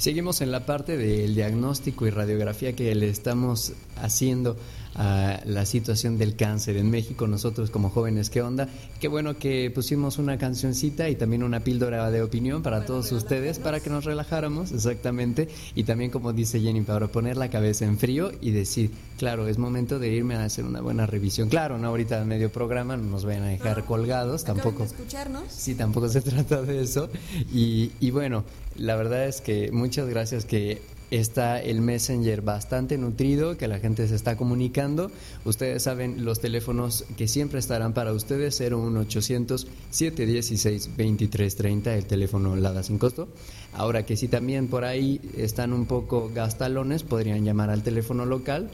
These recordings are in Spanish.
Seguimos en la parte del diagnóstico y radiografía que le estamos haciendo a la situación del cáncer en México. Nosotros como jóvenes, ¿qué onda? Qué bueno que pusimos una cancioncita y también una píldora de opinión para todos ustedes, para que nos relajáramos, exactamente. Y también, como dice Jenny, para poner la cabeza en frío y decir, claro, es momento de irme a hacer una buena revisión. Claro, no ahorita en medio programa, no nos vayan a dejar colgados, tampoco. Escucharnos. Sí, tampoco se trata de eso. Y bueno, la verdad es que muchas gracias que está el Messenger bastante nutrido, que la gente se está comunicando. Ustedes saben los teléfonos que siempre estarán para ustedes: 01800-716-2330, el teléfono Lada sin costo. Ahora que si también por ahí están un poco gastalones, podrían llamar al teléfono local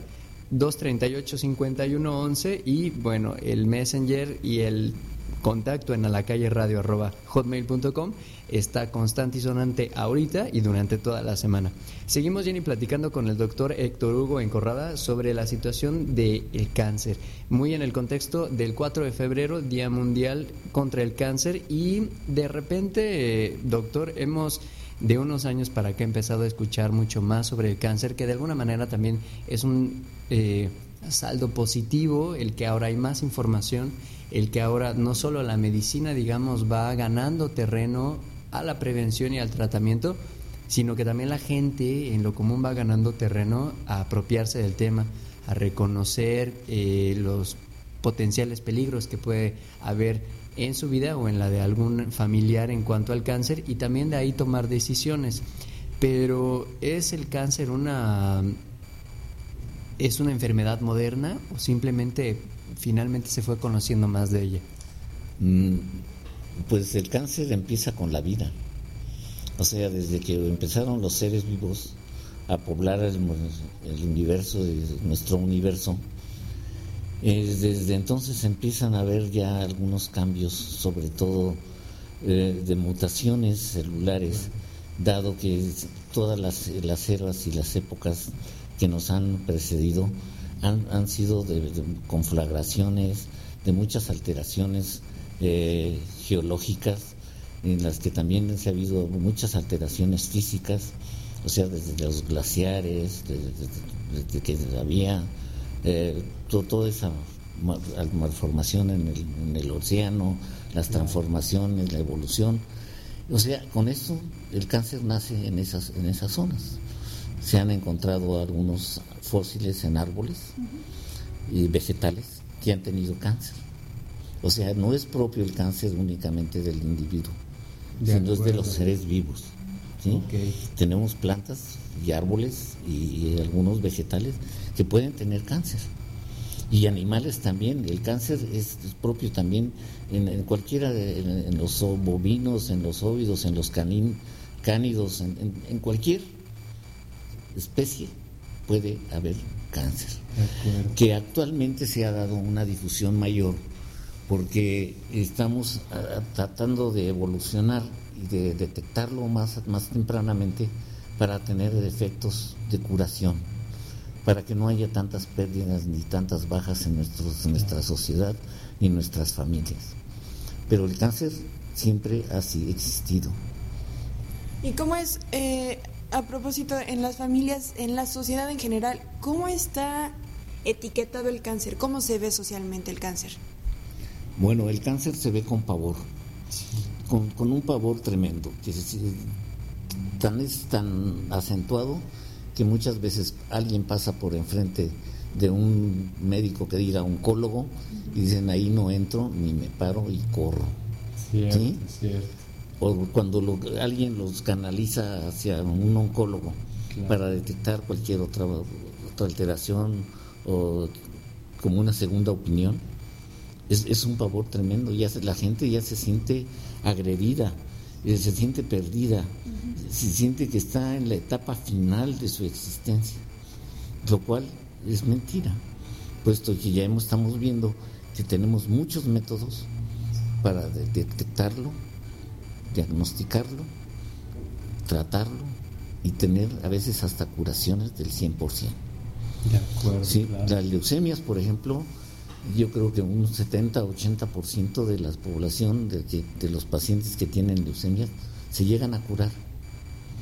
238-5111, y bueno, el Messenger y el contacto en alacalleradio@hotmail.com está constante y sonante ahorita y durante toda la semana. Seguimos, Jenny, platicando con el doctor Héctor Hugo Encorrada sobre la situación del cáncer, muy en el contexto del 4 de febrero, Día Mundial contra el Cáncer. Y de repente, doctor, hemos de unos años para acá empezado a escuchar mucho más sobre el cáncer, que de alguna manera también es un saldo positivo el que ahora hay más información, el que ahora no solo la medicina, digamos, va ganando terreno a la prevención y al tratamiento, sino que también la gente en lo común va ganando terreno a apropiarse del tema, a reconocer los potenciales peligros que puede haber en su vida o en la de algún familiar en cuanto al cáncer, y también de ahí tomar decisiones. Pero ¿es el cáncer es una enfermedad moderna o simplemente finalmente se fue conociendo más de ella? Pues el cáncer empieza con la vida. O sea, desde que empezaron los seres vivos a poblar el universo, nuestro universo, desde entonces empiezan a haber ya algunos cambios, sobre todo de mutaciones celulares, dado que todas las eras y las épocas que nos han precedido han sido de conflagraciones, de muchas alteraciones geológicas, en las que también ha habido muchas alteraciones físicas, o sea, desde los glaciares, desde que había toda esa malformación en el océano, las transformaciones, la evolución. O sea, con esto el cáncer nace en esas zonas. Se han encontrado algunos fósiles en árboles y vegetales que han tenido cáncer. O sea, no es propio el cáncer únicamente del individuo, sino es de los seres vivos, ¿sí? Okay. Tenemos plantas y árboles y algunos vegetales que pueden tener cáncer. Y animales también. El cáncer es propio también en cualquiera, en los bovinos, en los óvidos, en los cánidos, en cualquier especie puede haber cáncer. Que actualmente se ha dado una difusión mayor porque estamos tratando de evolucionar y de detectarlo más tempranamente para tener efectos de curación, para que no haya tantas pérdidas ni tantas bajas en nuestra sociedad ni en nuestras familias. Pero el cáncer siempre ha existido. ¿Y cómo es, a propósito, en las familias, en la sociedad en general, cómo está etiquetado el cáncer? ¿Cómo se ve socialmente el cáncer? Bueno, el cáncer se ve con pavor, con un pavor tremendo, que es tan acentuado que muchas veces alguien pasa por enfrente de un médico que diga oncólogo y dicen ahí no entro ni me paro y corro. Cierto, ¿sí? Cierto. O cuando alguien los canaliza hacia un oncólogo, claro, para detectar cualquier otra alteración o como una segunda opinión, es un pavor tremendo. La gente ya se siente agredida, se siente perdida, se siente que está en la etapa final de su existencia, lo cual es mentira, puesto que ya estamos viendo que tenemos muchos métodos para detectarlo, diagnosticarlo, tratarlo y tener a veces hasta curaciones del 100%. De acuerdo, sí, claro. Las leucemias, por ejemplo, yo creo que un 70-80% de la población de los pacientes que tienen leucemias se llegan a curar.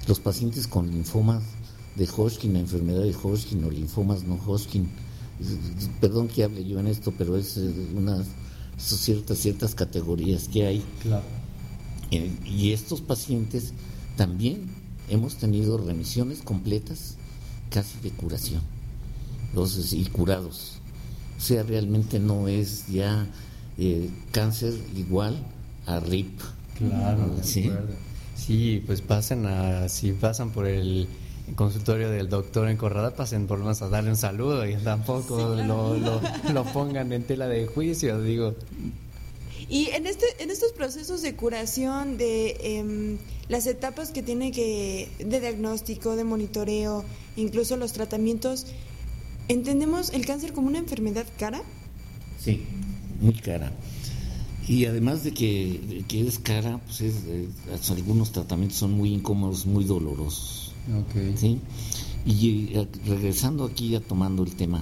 Los pacientes con linfomas de Hodgkin, la enfermedad de Hodgkin o linfomas no Hodgkin, perdón que hable yo en esto, pero es ciertas categorías que hay. Claro. Y estos pacientes también hemos tenido remisiones completas, casi de curación, entonces, y curados. O sea, realmente no es ya cáncer igual a RIP. Claro, ¿sí? Sí, pues si pasan por el consultorio del doctor en Corrada, pasen por lo menos a darle un saludo y tampoco lo pongan en tela de juicio, digo. Y en estos procesos de curación, de las etapas que tiene de diagnóstico, de monitoreo, incluso los tratamientos, ¿entendemos el cáncer como una enfermedad cara? Sí, muy cara. Y además de que es cara, pues algunos tratamientos son muy incómodos, muy dolorosos. Okay. ¿Sí? Y regresando aquí, ya tomando el tema,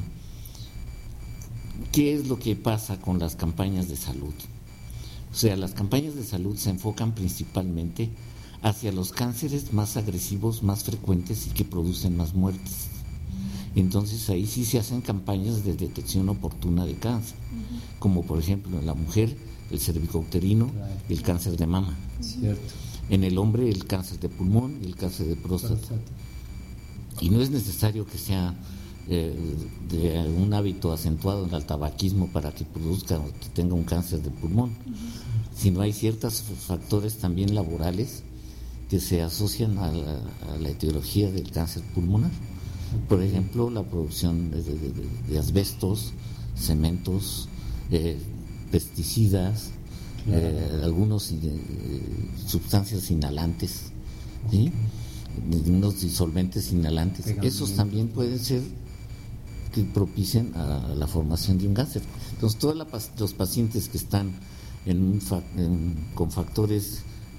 ¿qué es lo que pasa con las campañas de salud? O sea, las campañas de salud se enfocan principalmente hacia los cánceres más agresivos, más frecuentes y que producen más muertes. Entonces ahí sí se hacen campañas de detección oportuna de cáncer, como por ejemplo en la mujer el cervicouterino, el cáncer de mama. Cierto. En el hombre el cáncer de pulmón y el cáncer de próstata. Y no es necesario que sea de un hábito acentuado en el tabaquismo para que produzca o que tenga un cáncer de pulmón, sino hay ciertos factores también laborales que se asocian a la etiología del cáncer pulmonar. Por ejemplo, la producción de asbestos, cementos, pesticidas, algunos sustancias inhalantes, ¿sí? Unos disolventes inhalantes. Esos también pueden ser que propicien a la formación de un cáncer. Entonces, todos los pacientes que están con factores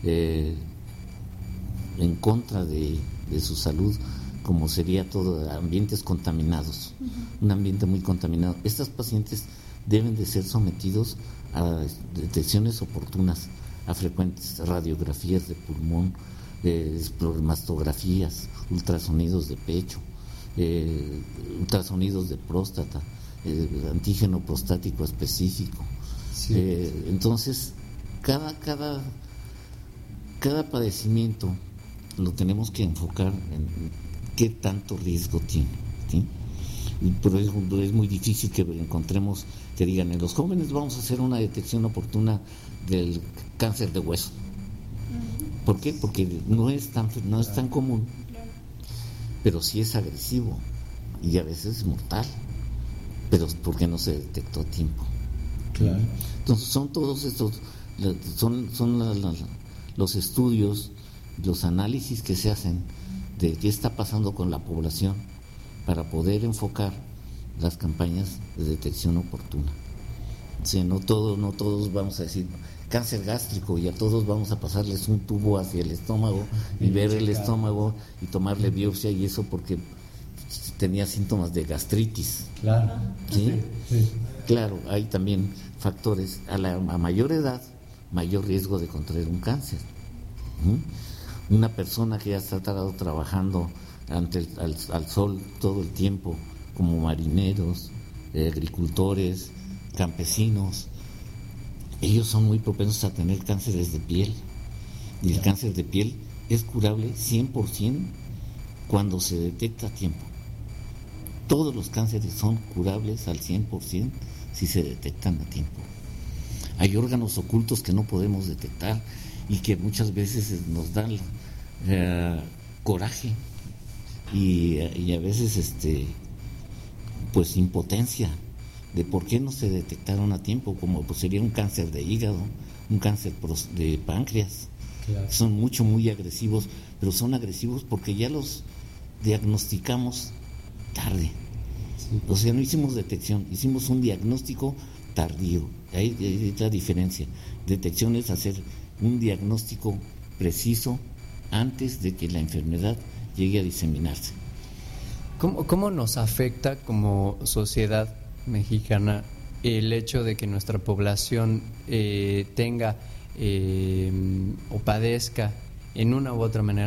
en contra de su salud, como sería todo ambientes contaminados, un ambiente muy contaminado, estos pacientes deben de ser sometidos a detecciones oportunas, a frecuentes radiografías de pulmón, mastografías, ultrasonidos de pecho, ultrasonidos de próstata, antígeno prostático específico. Sí. Entonces, cada padecimiento lo tenemos que enfocar en qué tanto riesgo tiene, ¿sí? Pero es muy difícil que encontremos que digan en los jóvenes vamos a hacer una detección oportuna del cáncer de hueso. ¿Por qué? Porque no es tan común, pero sí es agresivo y a veces es mortal, pero porque no se detectó a tiempo. Claro. Entonces son todos estos, los estudios, los análisis que se hacen de qué está pasando con la población para poder enfocar las campañas de detección oportuna. O sea, no todos vamos a decir cáncer gástrico y a todos vamos a pasarles un tubo hacia el estómago y ver el estómago y tomarle biopsia y eso porque tenía síntomas de gastritis. Claro. ¿Sí? Sí. Claro, hay también factores a mayor edad, mayor riesgo de contraer un cáncer. Una persona que ya está trabajando al sol todo el tiempo, como marineros, agricultores, campesinos, ellos son muy propensos a tener cánceres de piel. Y el cáncer de piel es curable 100% cuando se detecta a tiempo. Todos los cánceres son curables al 100% si se detectan a tiempo. Hay órganos ocultos que no podemos detectar y que muchas veces nos dan coraje y a veces pues impotencia de por qué no se detectaron a tiempo, como pues sería un cáncer de hígado, un cáncer de páncreas. Claro. Son muy agresivos, pero son agresivos porque ya los diagnosticamos tarde. Sí. O sea, no hicimos detección, hicimos un diagnóstico tardío. Ahí hay la diferencia. Detección es hacer un diagnóstico preciso antes de que la enfermedad llegue a diseminarse. ¿Cómo nos afecta como sociedad mexicana el hecho de que nuestra población tenga o padezca en una u otra manera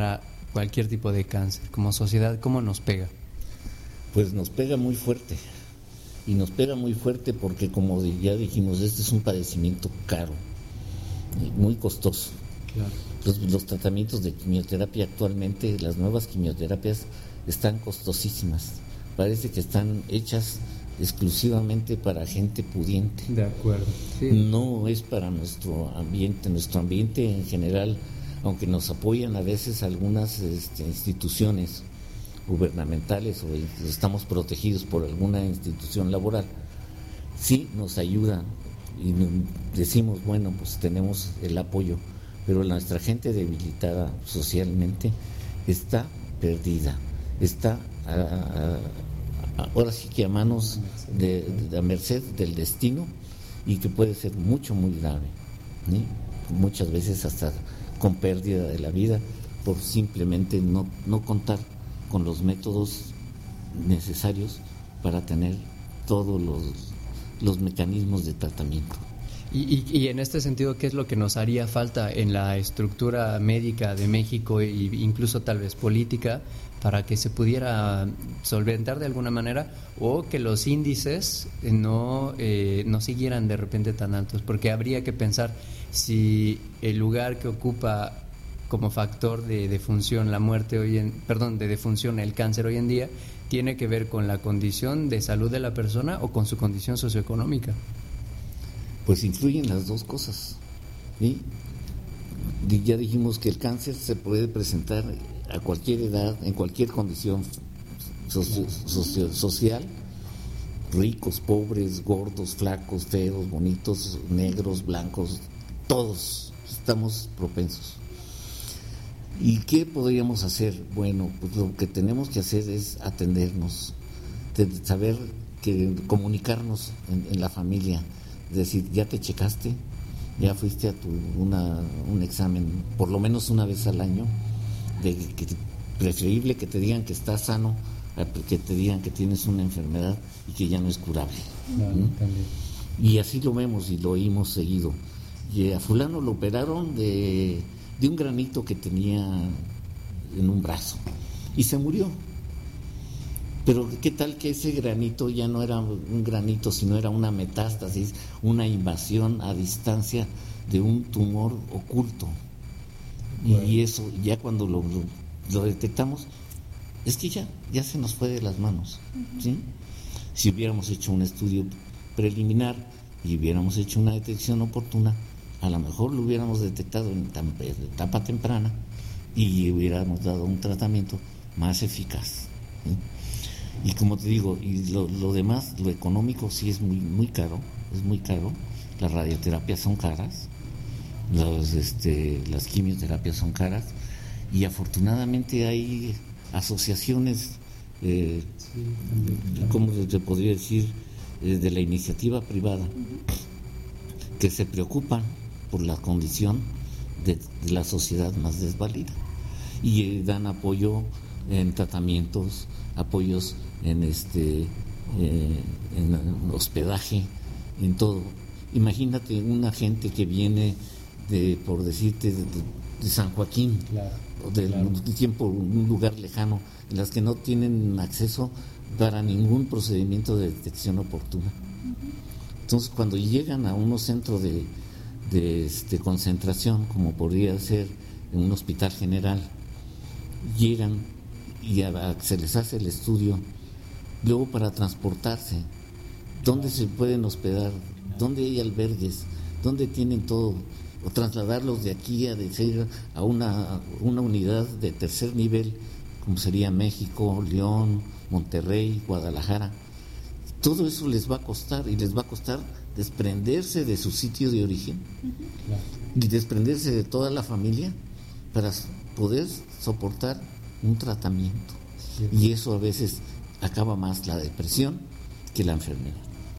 cualquier tipo de cáncer? Como sociedad, ¿cómo nos pega? Pues nos pega muy fuerte. Y nos pega muy fuerte porque, como ya dijimos, este es un padecimiento caro, muy costoso. Claro. Los tratamientos de quimioterapia actualmente, las nuevas quimioterapias, están costosísimas. Parece que están hechas exclusivamente para gente pudiente. De acuerdo. Sí. No es para nuestro ambiente. Nuestro ambiente en general, aunque nos apoyan a veces algunas instituciones gubernamentales o estamos protegidos por alguna institución laboral, sí nos ayuda y decimos, bueno, pues tenemos el apoyo, pero nuestra gente debilitada socialmente está perdida, está ahora sí que a manos a merced del destino, y que puede ser mucho, muy grave, ¿sí? Muchas veces hasta con pérdida de la vida por simplemente no contar con los métodos necesarios para tener todos los mecanismos de tratamiento. Y en este sentido, ¿qué es lo que nos haría falta en la estructura médica de México e incluso tal vez política para que se pudiera solventar de alguna manera, o que los índices no siguieran de repente tan altos? Porque habría que pensar si el lugar que ocupa como factor de defunción la muerte de defunción el cáncer hoy en día tiene que ver con la condición de salud de la persona o con su condición socioeconómica. Pues influyen las dos cosas, ¿sí? Ya dijimos que el cáncer se puede presentar a cualquier edad, en cualquier condición social, ricos, pobres, gordos, flacos, feos, bonitos, negros, blancos, todos estamos propensos. ¿Y qué podríamos hacer? Bueno, pues lo que tenemos que hacer es atendernos, saber comunicarnos en la familia, decir, ¿ya te checaste? ¿Ya fuiste a un examen por lo menos una vez al año? Preferible que te digan que estás sano, que te digan que tienes una enfermedad y que ya no es curable. Claro, Y así lo vemos y lo oímos seguido. Y a fulano lo operaron de un granito que tenía en un brazo y se murió. Pero ¿qué tal que ese granito ya no era un granito, sino era una metástasis, una invasión a distancia de un tumor oculto? Bueno. Y eso, ya cuando lo detectamos, es que ya se nos fue de las manos, ¿sí? Si hubiéramos hecho un estudio preliminar y hubiéramos hecho una detección oportuna, a lo mejor lo hubiéramos detectado en etapa temprana y hubiéramos dado un tratamiento más eficaz, ¿sí? Y como te digo, y lo demás, lo económico sí es muy caro, es muy caro. Las radioterapias son caras, las quimioterapias son caras, y afortunadamente hay asociaciones, ¿cómo se podría decir?, de la iniciativa privada, que se preocupan por la condición de la sociedad más desvalida y dan apoyo en tratamientos, apoyos en hospedaje, en todo. Imagínate una gente que viene por decirte, de San Joaquín, claro, o de un lugar lejano, en las que no tienen acceso para ningún procedimiento de detección oportuna. Entonces, cuando llegan a unos centros de concentración, como podría ser en un hospital general, llegan y se les hace el estudio, luego para transportarse, ¿dónde se pueden hospedar? ¿Dónde hay albergues? ¿Dónde tienen todo? O trasladarlos de aquí a una unidad de tercer nivel, como sería México, León, Monterrey, Guadalajara. Todo eso les va a costar, y les va a costar desprenderse de su sitio de origen, y desprenderse de toda la familia para poder soportar un tratamiento. Y eso a veces acaba más la depresión que la enfermedad.